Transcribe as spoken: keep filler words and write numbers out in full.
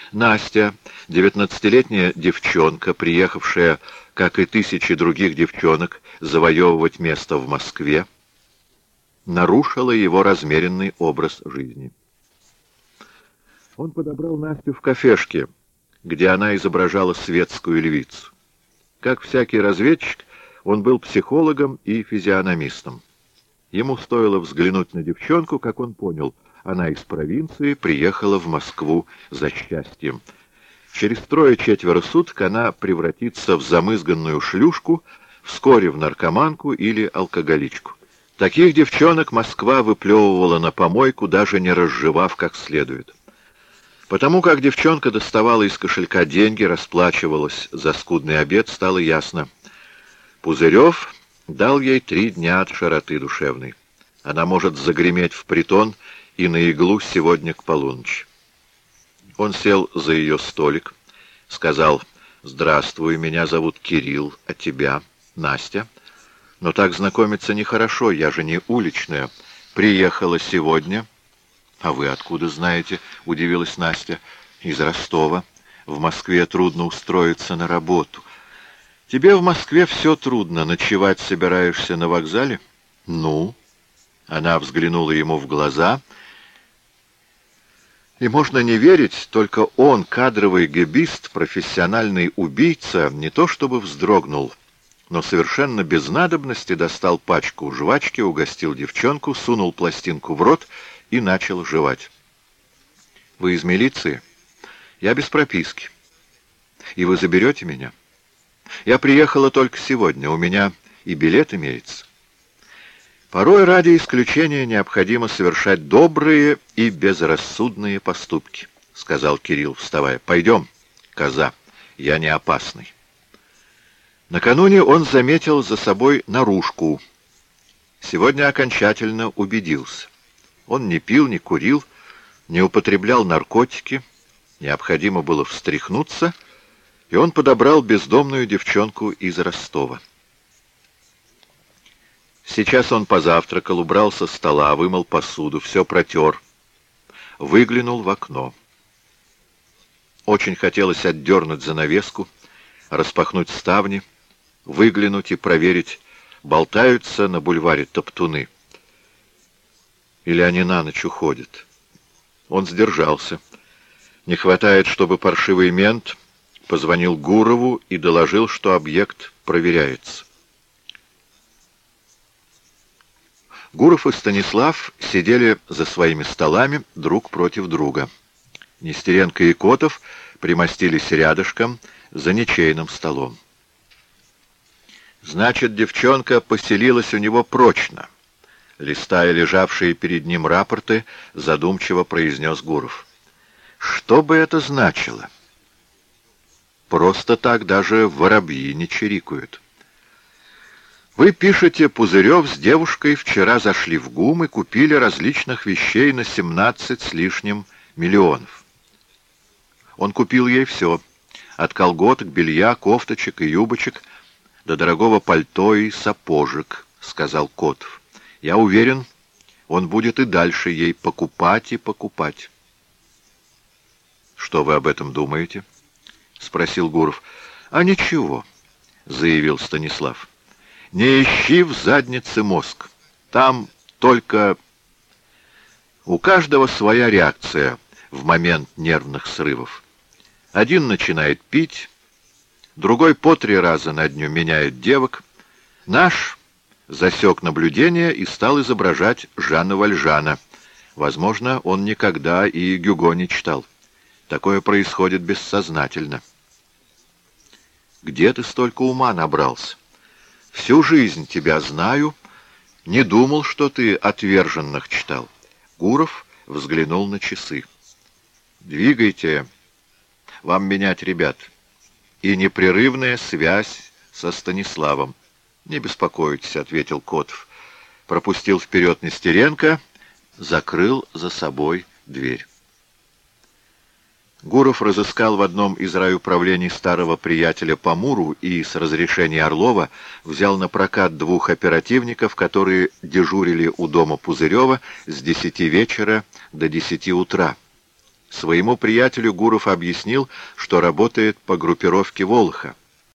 Настя, девятнадцатилетняя девчонка, приехавшая, как и тысячи других девчонок, завоевывать место в Москве, нарушила его размеренный образ жизни. Он подобрал Настю в кафешке, где она изображала светскую львицу. Как всякий разведчик, он был психологом и физиономистом. Ему стоило взглянуть на девчонку, как он понял, она из провинции приехала в Москву за счастьем. Через трое-четверо суток она превратится в замызганную шлюшку, вскоре в наркоманку или алкоголичку. Таких девчонок Москва выплевывала на помойку, даже не разжевав как следует. Потому как девчонка доставала из кошелька деньги, расплачивалась за скудный обед, стало ясно. Пузырев дал ей три дня от широты душевной. Она может загреметь в притон и на иглу сегодня к полуночи. Он сел за ее столик, сказал: «Здравствуй, меня зовут Кирилл, а тебя?» «Настя». «Но так знакомиться нехорошо, я же не уличная. Приехала сегодня». «А вы откуда знаете?» — удивилась Настя. «Из Ростова. В Москве трудно устроиться на работу». «Тебе в Москве все трудно. Ночевать собираешься на вокзале?» «Ну?» Она взглянула ему в глаза. И можно не верить, только он, кадровый гэбист, профессиональный убийца, не то чтобы вздрогнул, но совершенно без надобности достал пачку жвачки, угостил девчонку, сунул пластинку в рот и начал жевать. «Вы из милиции? Я без прописки. И вы заберете меня? Я приехала только сегодня, у меня и билет имеется». Порой ради исключения необходимо совершать добрые и безрассудные поступки, — сказал Кирилл, вставая. — Пойдем, коза, я не опасный. Накануне он заметил за собой наружку. Сегодня окончательно убедился. Он не пил, не курил, не употреблял наркотики. Необходимо было встряхнуться, и он подобрал бездомную девчонку из Ростова. Сейчас он позавтракал, убрал со стола, вымыл посуду, все протер. Выглянул в окно. Очень хотелось отдернуть занавеску, распахнуть ставни, выглянуть и проверить, болтаются на бульваре топтуны. Или они на ночь уходят. Он сдержался. Не хватает, чтобы паршивый мент позвонил Гурову и доложил, что объект проверяется. Гуров и Станислав сидели за своими столами друг против друга. Нестеренко и Котов примостились рядышком за ничейным столом. Значит, девчонка поселилась у него прочно. Листая лежавшие перед ним рапорты, задумчиво произнес Гуров. Что бы это значило? Просто так даже воробьи не чирикают. Вы пишете, Пузырев с девушкой вчера зашли в ГУМ и купили различных вещей на семнадцать с лишним миллионов. Он купил ей все, от колготок, белья, кофточек и юбочек до дорогого пальто и сапожек, сказал Котов. Я уверен, он будет и дальше ей покупать и покупать. Что вы об этом думаете? Спросил Гуров. А ничего, заявил Станислав. Не ищи в заднице мозг. Там только у каждого своя реакция в момент нервных срывов. Один начинает пить, другой по три раза на дню меняет девок. Наш засек наблюдение и стал изображать Жана Вальжана. Возможно, он никогда и Гюго не читал. Такое происходит бессознательно. Где ты столько ума набрался? Всю жизнь тебя знаю, не думал, что ты отверженных читал. Гуров взглянул на часы. Двигайте, вам менять ребят. И непрерывная связь со Станиславом. Не беспокойтесь, ответил Котов. Пропустил вперед Нестеренко, закрыл за собой дверь. Гуров разыскал в одном из райуправлений старого приятеля по Муру и с разрешения Орлова взял на прокат двух оперативников, которые дежурили у дома Пузырева с десяти вечера до десяти утра. Своему приятелю Гуров объяснил, что работает по группировке Волоха,